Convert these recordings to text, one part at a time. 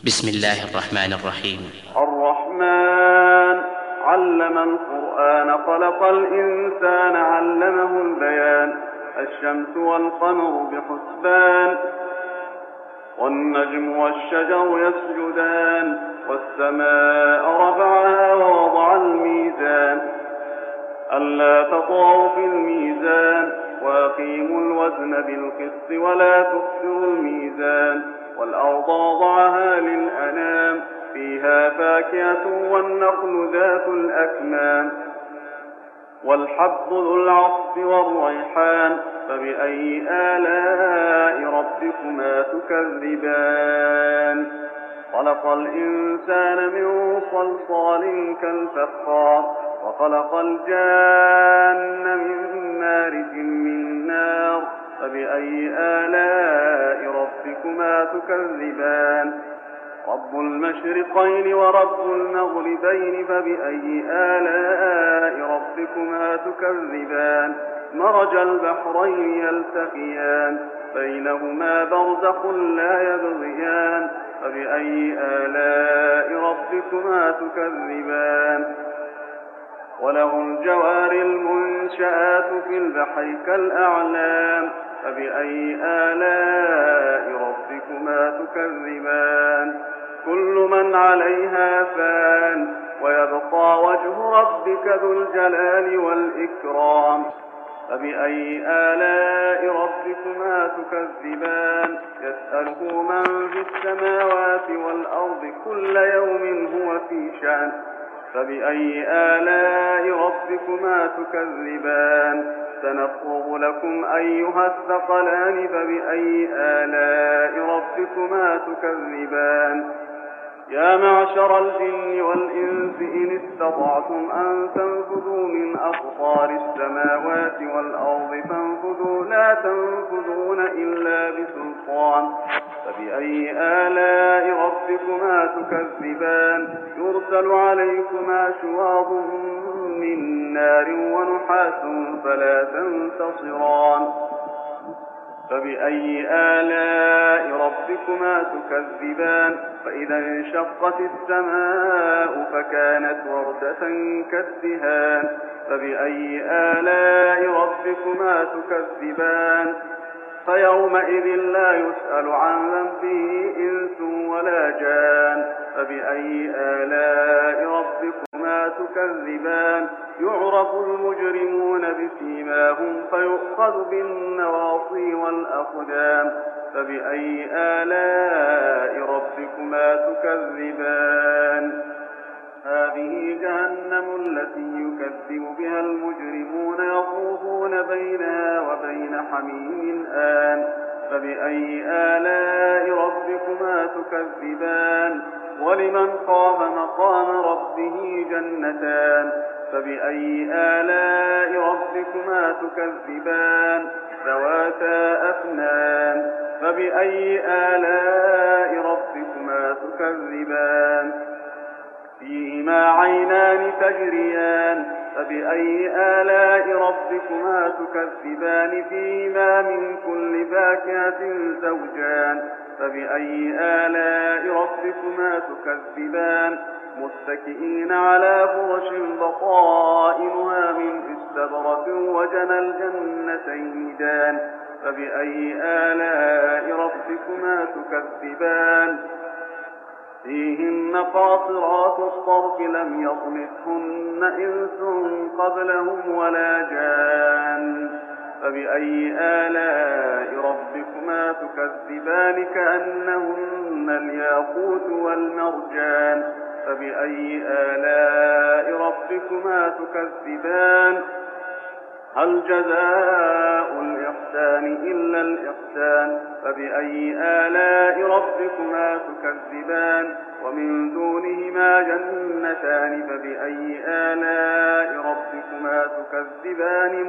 بسم الله الرحمن الرحيم. الرحمن علم القرآن خلق الإنسان علمه البيان. الشمس والقمر بحسبان والنجم والشجر يسجدان والسماء رفعها ووضع الميزان ألا تطغوا في الميزان وأقيموا الوزن بالقسط ولا تخسروا الميزان والأرض وضعها للأنام فيها فاكهة والنخل ذات الأكمام والحب ذو العصف والريحان فبأي آلاء ربكما تكذبان. خلق الإنسان من صلصال كالفخار وخلق الجان من مارج من نار فبأي آلاء ربكما تكذبان. رب المشرقين ورب المغربين فبأي آلاء ربكما تكذبان. مرج البحرين يلتقيان بينهما برزخ لا يبغيان فبأي آلاء ربكما تكذبان. وله الجوار المنشآت في البحر كالأعلام فبأي آلاء ربكما تكذبان. كل من عليها فان ويبقى وجه ربك ذو الجلال والإكرام فبأي آلاء ربكما تكذبان. يسأله من في السماوات والأرض كل يوم هو في شأن فبأي آلاء ربكما تكذبان. سنفرغ لكم أيها الثقلان فبأي آلاء ربكما تكذبان. يا معشر الجن والإنس إن استطعتم أن تنفذوا من أقطار السماوات والأرض فانفذوا لا تنفذون إلا بسلطان فبأي آلاء ربكما تكذبان. يرسل عليكما شواظ من نار ونحاس فلا تنتصران فبأي آلاء ربكما تكذبان. فإذا انشقت السماء فكانت وردة كالدهان فبأي آلاء ربكما تكذبان. فيومئذ لا يسأل عن ذنبه إنس ولا جان فبأي آلاء ربكما تكذبان. يعرف المجرمون بسيماهم فيؤخذ بالنواصي والأقدام فبأي آلاء ربكما تكذبان. هذه جهنم التي يكذب بها المجرمون يطوفون بينها وبين حميم آن فبأي آلاء ربكما تكذبان. ولمن خاف مقام ربه جنتان فبأي آلاء ربكما تكذبان. ذواتا أفنان فبأي آلاء ربكما تكذبان. فيهما عينان تجريان فبأي آلاء ربكما تكذبان. فيهما من كل فاكهة زوجان فبأي آلاء ربكما تكذبان. متكئين على فرش بطائنها من استبرق وجنى الجنتين دان فبأي آلاء ربكما تكذبان. فيهن قاصرات الطرف لم يطمثهن إنس قبلهم ولا جان فبأي آلاء ربكما تكذبان. كأنهن الياقوت والمرجان فبأي آلاء ربكما تكذبان. هل جزاء الإحسان إلا الإحسان فبأي آلاء ربكما تكذبان. ومن دونهما جنتان فبأي آلاء ربكما تكذبان.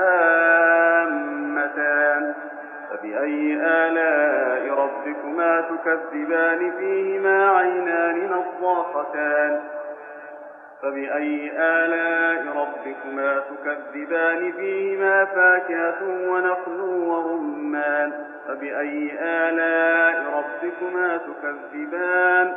مدهامتان فبأي آلاء ربكما تكذبان. فيهما عينان نضاختان فبأي آلاء ربكما تكذبان فيهما فاكهة ونخل ورمان فبأي آلاء ربكما تكذبان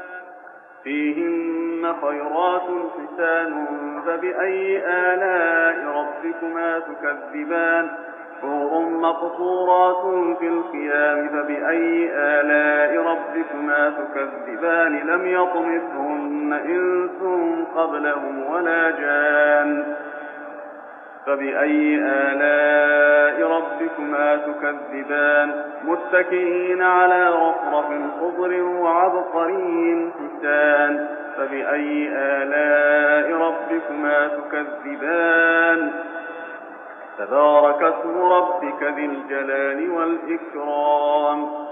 فيهن خيرات حسان فبأي آلاء ربكما تكذبان حور مقصورات في الخيام فبأي آلاء ربكما تكذبان لم يطمثهن إنس قبلهم ولا جان فبأي آلاء ربكما تكذبان متكئين على رفرف خضر وعبقري حسان فبأي آلاء ربكما تكذبان تبارك اسم ربك ذي الجلال والإكرام